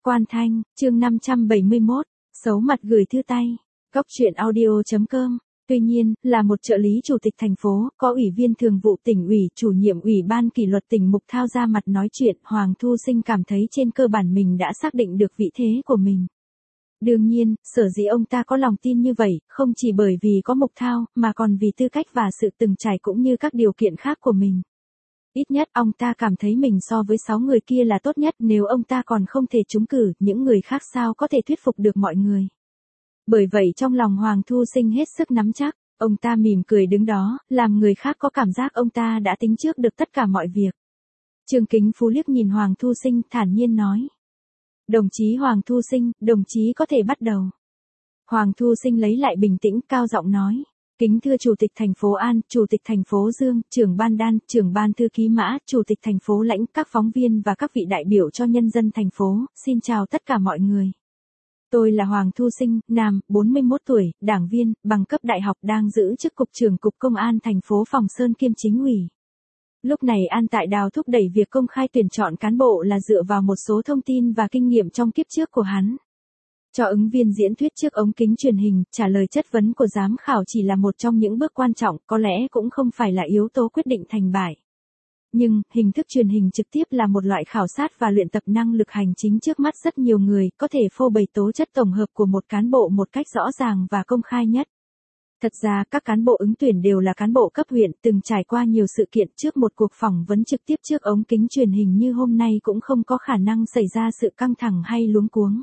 Quan Thanh, chương 571, xấu mặt gửi thư tay. Góc truyện audio.com. Tuy nhiên, là một trợ lý chủ tịch thành phố, có ủy viên thường vụ tỉnh ủy, chủ nhiệm ủy ban kỷ luật tỉnh Mục Thao ra mặt nói chuyện, Hoàng Thu Sinh cảm thấy trên cơ bản mình đã xác định được vị thế của mình. Đương nhiên, sở dĩ ông ta có lòng tin như vậy, không chỉ bởi vì có Mục Thao, mà còn vì tư cách và sự từng trải cũng như các điều kiện khác của mình. Ít nhất ông ta cảm thấy mình so với 6 người kia là tốt nhất, nếu ông ta còn không thể trúng cử, những người khác sao có thể thuyết phục được mọi người. Bởi vậy trong lòng Hoàng Thu Sinh hết sức nắm chắc, ông ta mỉm cười đứng đó, làm người khác có cảm giác ông ta đã tính trước được tất cả mọi việc. Trương Kính Phú liếc nhìn Hoàng Thu Sinh, thản nhiên nói. Đồng chí Hoàng Thu Sinh, đồng chí có thể bắt đầu. Hoàng Thu Sinh lấy lại bình tĩnh, cao giọng nói. Kính thưa Chủ tịch thành phố An, Chủ tịch thành phố Dương, trưởng ban Đan, trưởng ban thư ký Mã, Chủ tịch thành phố Lãnh, các phóng viên và các vị đại biểu cho nhân dân thành phố, xin chào tất cả mọi người. Tôi là Hoàng Thu Sinh, nam, 41 tuổi, đảng viên, bằng cấp đại học, đang giữ chức cục trưởng Cục Công an thành phố Phòng Sơn kiêm chính ủy. Lúc này An Tại Đào thúc đẩy việc công khai tuyển chọn cán bộ là dựa vào một số thông tin và kinh nghiệm trong kiếp trước của hắn. Cho ứng viên diễn thuyết trước ống kính truyền hình, trả lời chất vấn của giám khảo chỉ là một trong những bước quan trọng, có lẽ cũng không phải là yếu tố quyết định thành bại. Nhưng, hình thức truyền hình trực tiếp là một loại khảo sát và luyện tập năng lực hành chính trước mắt rất nhiều người, có thể phô bày tố chất tổng hợp của một cán bộ một cách rõ ràng và công khai nhất. Thật ra, các cán bộ ứng tuyển đều là cán bộ cấp huyện, từng trải qua nhiều sự kiện, trước một cuộc phỏng vấn trực tiếp trước ống kính truyền hình như hôm nay cũng không có khả năng xảy ra sự căng thẳng hay luống cuống.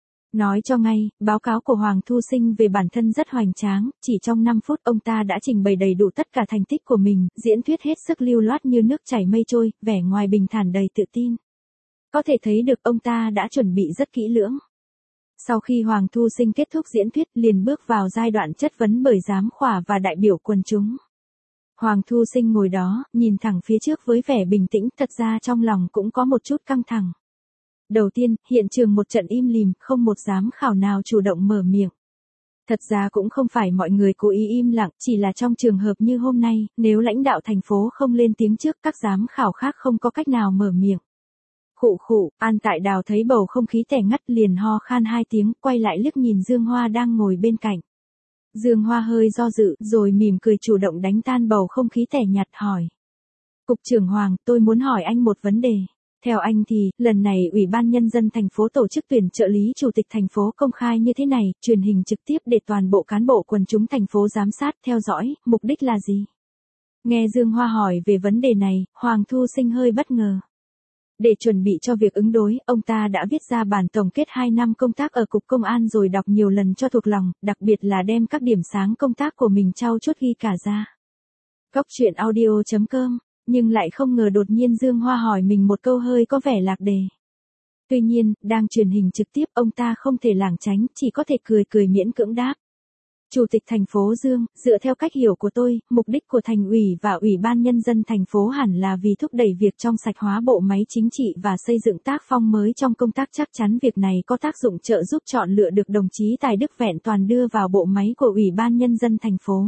Nói cho ngay, báo cáo của Hoàng Thu Sinh về bản thân rất hoành tráng, chỉ trong 5 phút ông ta đã trình bày đầy đủ tất cả thành tích của mình, diễn thuyết hết sức lưu loát như nước chảy mây trôi, vẻ ngoài bình thản đầy tự tin. Có thể thấy được ông ta đã chuẩn bị rất kỹ lưỡng. Sau khi Hoàng Thu Sinh kết thúc diễn thuyết, liền bước vào giai đoạn chất vấn bởi giám khảo và đại biểu quần chúng. Hoàng Thu Sinh ngồi đó, nhìn thẳng phía trước với vẻ bình tĩnh, thật ra trong lòng cũng có một chút căng thẳng. Đầu tiên, hiện trường một trận im lìm, không một giám khảo nào chủ động mở miệng. Thật ra cũng không phải mọi người cố ý im lặng, chỉ là trong trường hợp như hôm nay, nếu lãnh đạo thành phố không lên tiếng trước, các giám khảo khác không có cách nào mở miệng. Khụ khụ, An Tại Đào thấy bầu không khí tẻ ngắt liền ho khan 2 tiếng, quay lại liếc nhìn Dương Hoa đang ngồi bên cạnh. Dương Hoa hơi do dự, rồi mỉm cười chủ động đánh tan bầu không khí tẻ nhạt hỏi. Cục trưởng Hoàng, tôi muốn hỏi anh một vấn đề. Theo anh thì, lần này Ủy ban Nhân dân thành phố tổ chức tuyển trợ lý chủ tịch thành phố công khai như thế này, truyền hình trực tiếp để toàn bộ cán bộ quần chúng thành phố giám sát, theo dõi, mục đích là gì? Nghe Dương Hoa hỏi về vấn đề này, Hoàng Thu Sinh hơi bất ngờ. Để chuẩn bị cho việc ứng đối, ông ta đã viết ra bản tổng kết 2 năm công tác ở Cục Công an rồi đọc nhiều lần cho thuộc lòng, đặc biệt là đem các điểm sáng công tác của mình trau chuốt ghi cả ra. Góc truyện audio.com. Nhưng lại không ngờ đột nhiên Dương Hoa hỏi mình một câu hơi có vẻ lạc đề. Tuy nhiên, đang truyền hình trực tiếp ông ta không thể lảng tránh, chỉ có thể cười cười miễn cưỡng đáp. Chủ tịch thành phố Dương, dựa theo cách hiểu của tôi, mục đích của thành ủy và Ủy ban Nhân dân thành phố hẳn là vì thúc đẩy việc trong sạch hóa bộ máy chính trị và xây dựng tác phong mới trong công tác, chắc chắn việc này có tác dụng trợ giúp chọn lựa được đồng chí tài đức vẹn toàn đưa vào bộ máy của Ủy ban Nhân dân thành phố.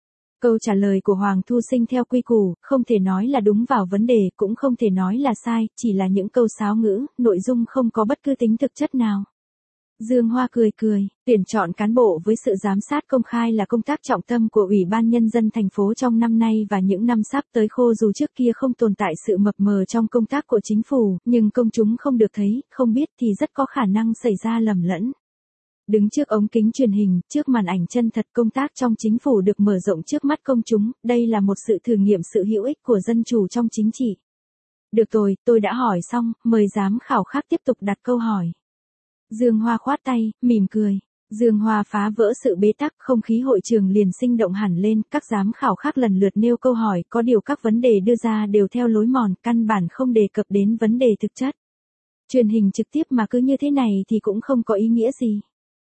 Câu trả lời của Hoàng Thu Sinh theo quy củ, không thể nói là đúng vào vấn đề, cũng không thể nói là sai, chỉ là những câu sáo ngữ, nội dung không có bất cứ tính thực chất nào. Dương Hoa cười cười, tuyển chọn cán bộ với sự giám sát công khai là công tác trọng tâm của Ủy ban Nhân dân thành phố trong năm nay và những năm sắp tới. Dù trước kia không tồn tại sự mập mờ trong công tác của chính phủ, nhưng công chúng không được thấy, không biết thì rất có khả năng xảy ra lầm lẫn. Đứng trước ống kính truyền hình, trước màn ảnh chân thật, công tác trong chính phủ được mở rộng trước mắt công chúng, đây là một sự thử nghiệm sự hữu ích của dân chủ trong chính trị. Được rồi, tôi đã hỏi xong, mời giám khảo khác tiếp tục đặt câu hỏi. Dương Hoa khoát tay, mỉm cười. Dương Hoa phá vỡ sự bế tắc, không khí hội trường liền sinh động hẳn lên, các giám khảo khác lần lượt nêu câu hỏi, có điều các vấn đề đưa ra đều theo lối mòn, căn bản không đề cập đến vấn đề thực chất. Truyền hình trực tiếp mà cứ như thế này thì cũng không có ý nghĩa gì.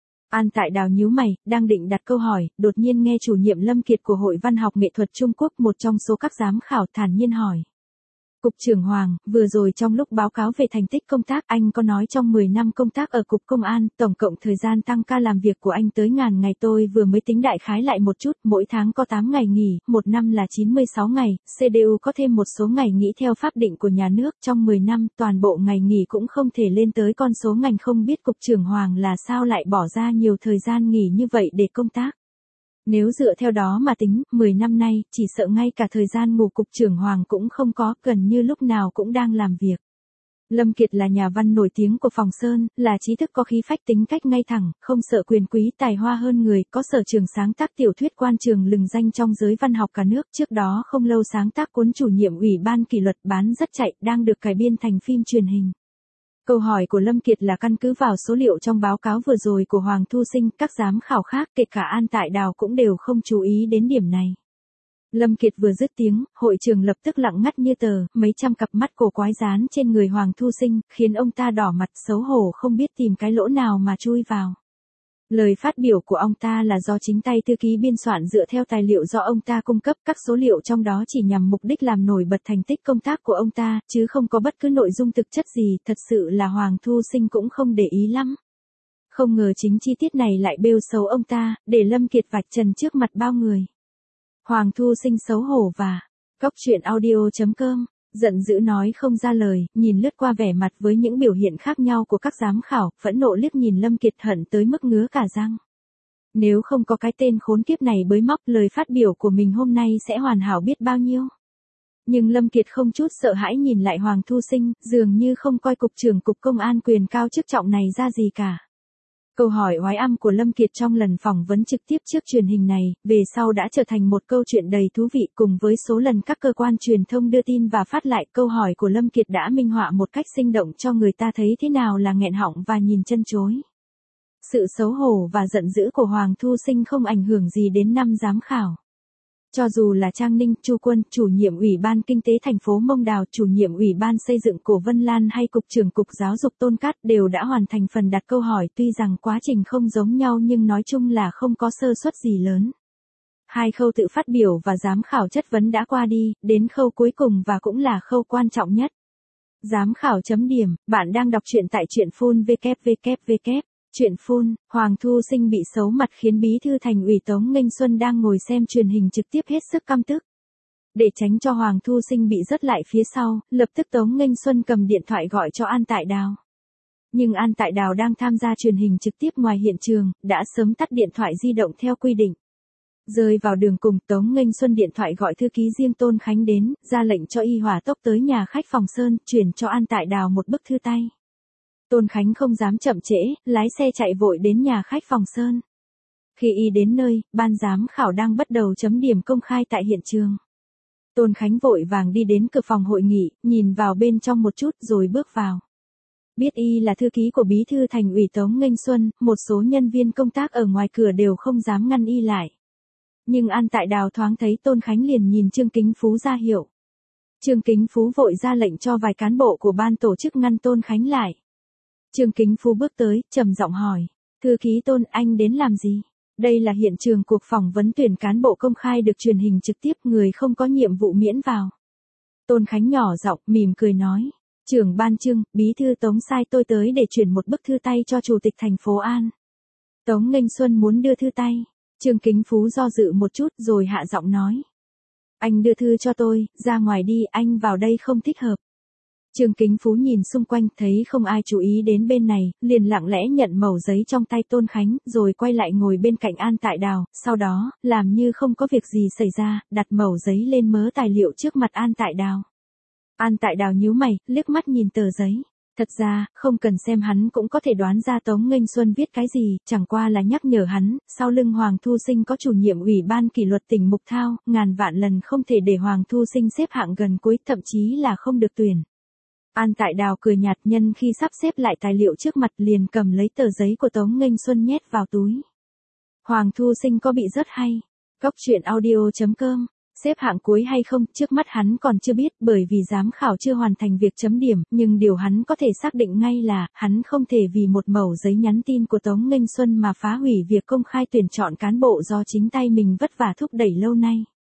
An Tại Đào nhíu mày, đang định đặt câu hỏi, đột nhiên nghe chủ nhiệm Lâm Kiệt của Hội Văn học Nghệ thuật Trung Quốc, một trong số các giám khảo, thản nhiên hỏi. Cục trưởng Hoàng, vừa rồi trong lúc báo cáo về thành tích công tác anh có nói trong 10 năm công tác ở Cục Công an, tổng cộng thời gian tăng ca làm việc của anh tới ngàn ngày tôi vừa mới tính đại khái lại một chút, mỗi tháng có 8 ngày nghỉ, một năm là 96 ngày, CDU có thêm một số ngày nghỉ theo pháp định của nhà nước, trong 10 năm toàn bộ ngày nghỉ cũng không thể lên tới con số ngành không biết Cục trưởng Hoàng là sao lại bỏ ra nhiều thời gian nghỉ như vậy để công tác. Nếu dựa theo đó mà tính, 10 năm nay, chỉ sợ ngay cả thời gian ngủ Cục trưởng Hoàng cũng không có, gần như lúc nào cũng đang làm việc. Lâm Kiệt là nhà văn nổi tiếng của Phòng Sơn, là trí thức có khí phách tính cách ngay thẳng, không sợ quyền quý tài hoa hơn người, có sở trường sáng tác tiểu thuyết quan trường lừng danh trong giới văn học cả nước, trước đó không lâu sáng tác cuốn chủ nhiệm ủy ban kỷ luật bán rất chạy, đang được cải biên thành phim truyền hình. Câu hỏi của Lâm Kiệt là căn cứ vào số liệu trong báo cáo vừa rồi của Hoàng Thu Sinh, các giám khảo khác kể cả An Tại Đào cũng đều không chú ý đến điểm này. Lâm Kiệt vừa dứt tiếng, hội trường lập tức lặng ngắt như tờ, mấy trăm cặp mắt cổ quái dán trên người Hoàng Thu Sinh, khiến ông ta đỏ mặt xấu hổ không biết tìm cái lỗ nào mà chui vào. Lời phát biểu của ông ta là do chính tay thư ký biên soạn dựa theo tài liệu do ông ta cung cấp, các số liệu trong đó chỉ nhằm mục đích làm nổi bật thành tích công tác của ông ta, chứ không có bất cứ nội dung thực chất gì, thật sự là Hoàng Thu Sinh cũng không để ý lắm. Không ngờ chính chi tiết này lại bêu xấu ông ta, để Lâm Kiệt vạch trần trước mặt bao người. Hoàng Thu Sinh xấu hổ và Cóc Truyện Audio.com giận dữ nói không ra lời, nhìn lướt qua vẻ mặt với những biểu hiện khác nhau của các giám khảo, phẫn nộ liếc nhìn Lâm Kiệt hận tới mức ngứa cả răng. Nếu không có cái tên khốn kiếp này bới móc, lời phát biểu của mình hôm nay sẽ hoàn hảo biết bao nhiêu. Nhưng Lâm Kiệt không chút sợ hãi nhìn lại Hoàng Thu Sinh, dường như không coi cục trưởng Cục Công an quyền cao chức trọng này ra gì cả. Câu hỏi oái âm của Lâm Kiệt trong lần phỏng vấn trực tiếp trước truyền hình này, về sau đã trở thành một câu chuyện đầy thú vị, cùng với số lần các cơ quan truyền thông đưa tin và phát lại, câu hỏi của Lâm Kiệt đã minh họa một cách sinh động cho người ta thấy thế nào là nghẹn họng và nhìn chân chối. Sự xấu hổ và giận dữ của Hoàng Thu Sinh không ảnh hưởng gì đến năm giám khảo. Cho dù là Trang Ninh, Chu Quân, chủ nhiệm Ủy ban Kinh tế thành phố Mông Đào, chủ nhiệm Ủy ban Xây dựng Cổ Vân Lan hay Cục trưởng Cục Giáo dục Tôn Cát đều đã hoàn thành phần đặt câu hỏi, tuy rằng quá trình không giống nhau nhưng nói chung là không có sơ suất gì lớn. Hai khâu tự phát biểu và giám khảo chất vấn đã qua đi, đến khâu cuối cùng và cũng là khâu quan trọng nhất. Giám khảo chấm điểm, bạn đang đọc truyện tại truyện phun www. Chuyện phun, Hoàng Thu Sinh bị xấu mặt khiến bí thư thành ủy Tống Nghênh Xuân đang ngồi xem truyền hình trực tiếp hết sức căm tức. Để tránh cho Hoàng Thu Sinh bị rớt lại phía sau, lập tức Tống Nghênh Xuân cầm điện thoại gọi cho An Tại Đào. Nhưng An Tại Đào đang tham gia truyền hình trực tiếp ngoài hiện trường, đã sớm tắt điện thoại di động theo quy định. Rơi vào đường cùng, Tống Nghênh Xuân điện thoại gọi thư ký riêng Tôn Khánh đến, ra lệnh cho y hỏa tốc tới nhà khách Phòng Sơn, chuyển cho An Tại Đào một bức thư tay. Tôn Khánh không dám chậm trễ, lái xe chạy vội đến nhà khách Phòng Sơn. Khi y đến nơi, ban giám khảo đang bắt đầu chấm điểm công khai tại hiện trường. Tôn Khánh vội vàng đi đến cửa phòng hội nghị, nhìn vào bên trong một chút rồi bước vào. Biết y là thư ký của bí thư thành ủy Tống Nghênh Xuân, một số nhân viên công tác ở ngoài cửa đều không dám ngăn y lại. Nhưng An Tại Đào thoáng thấy Tôn Khánh liền nhìn Trương Kính Phú ra hiệu. Trương Kính Phú vội ra lệnh cho vài cán bộ của ban tổ chức ngăn Tôn Khánh lại. Trương Kính Phú bước tới, trầm giọng hỏi, thư ký Tôn, anh đến làm gì? Đây là hiện trường cuộc phỏng vấn tuyển cán bộ công khai được truyền hình trực tiếp, người không có nhiệm vụ miễn vào. Tôn Khánh nhỏ giọng, mỉm cười nói, trưởng ban Trương, bí thư Tống sai tôi tới để chuyển một bức thư tay cho chủ tịch thành phố An. Tống Nghênh Xuân muốn đưa thư tay. Trương Kính Phú do dự một chút rồi hạ giọng nói, anh đưa thư cho tôi, ra ngoài đi, anh vào đây không thích hợp. Trương Kính Phú nhìn xung quanh thấy không ai chú ý đến bên này, liền lặng lẽ nhận mẩu giấy trong tay Tôn Khánh, rồi quay lại ngồi bên cạnh An Tại Đào, sau đó, làm như không có việc gì xảy ra, đặt mẩu giấy lên mớ tài liệu trước mặt An Tại Đào. An Tại Đào nhíu mày, liếc mắt nhìn tờ giấy. Thật ra, không cần xem hắn cũng có thể đoán ra Tống Nghênh Xuân viết cái gì, chẳng qua là nhắc nhở hắn, sau lưng Hoàng Thu Sinh có chủ nhiệm Ủy ban kỷ luật tỉnh Mục Thao, ngàn vạn lần không thể để Hoàng Thu Sinh xếp hạng gần cuối, thậm chí là không được tuyển. An Tại Đào cười nhạt, nhân khi sắp xếp lại tài liệu trước mặt liền cầm lấy tờ giấy của Tống Nghênh Xuân nhét vào túi. Hoàng Thu Sinh có bị rớt hay? Cóc Truyện Audio.com xếp hạng cuối hay không, trước mắt hắn còn chưa biết, bởi vì giám khảo chưa hoàn thành việc chấm điểm, nhưng điều hắn có thể xác định ngay là, hắn không thể vì một mẩu giấy nhắn tin của Tống Nghênh Xuân mà phá hủy việc công khai tuyển chọn cán bộ do chính tay mình vất vả thúc đẩy lâu nay.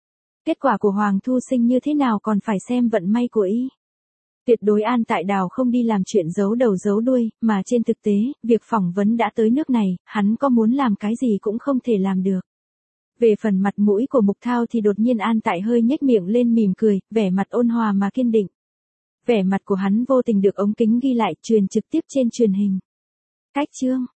Kết quả của Hoàng Thu Sinh như thế nào còn phải xem vận may của y. Tuyệt đối An Tại Đào không đi làm chuyện giấu đầu giấu đuôi, mà trên thực tế, việc phỏng vấn đã tới nước này, hắn có muốn làm cái gì cũng không thể làm được. Về phần mặt mũi của Mục Thao thì đột nhiên An Tại hơi nhếch miệng lên mỉm cười, vẻ mặt ôn hòa mà kiên định. Vẻ mặt của hắn vô tình được ống kính ghi lại, truyền trực tiếp trên truyền hình. Cách chương